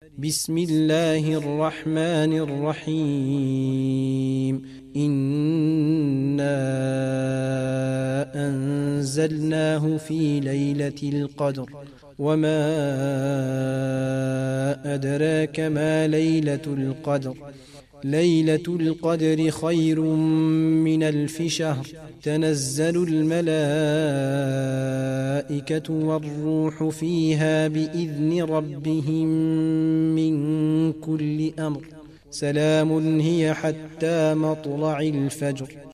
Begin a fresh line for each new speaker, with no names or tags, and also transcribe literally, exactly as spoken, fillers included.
بسم الله الرحمن الرحيم إنا أنزلناه في ليلة القدر وما أدراك ما ليلة القدر ليلة القدر خير من ألف شهر تنزل الملائكة والروح فيها بإذن ربهم من كل أمر سلام هي حتى مطلع الفجر.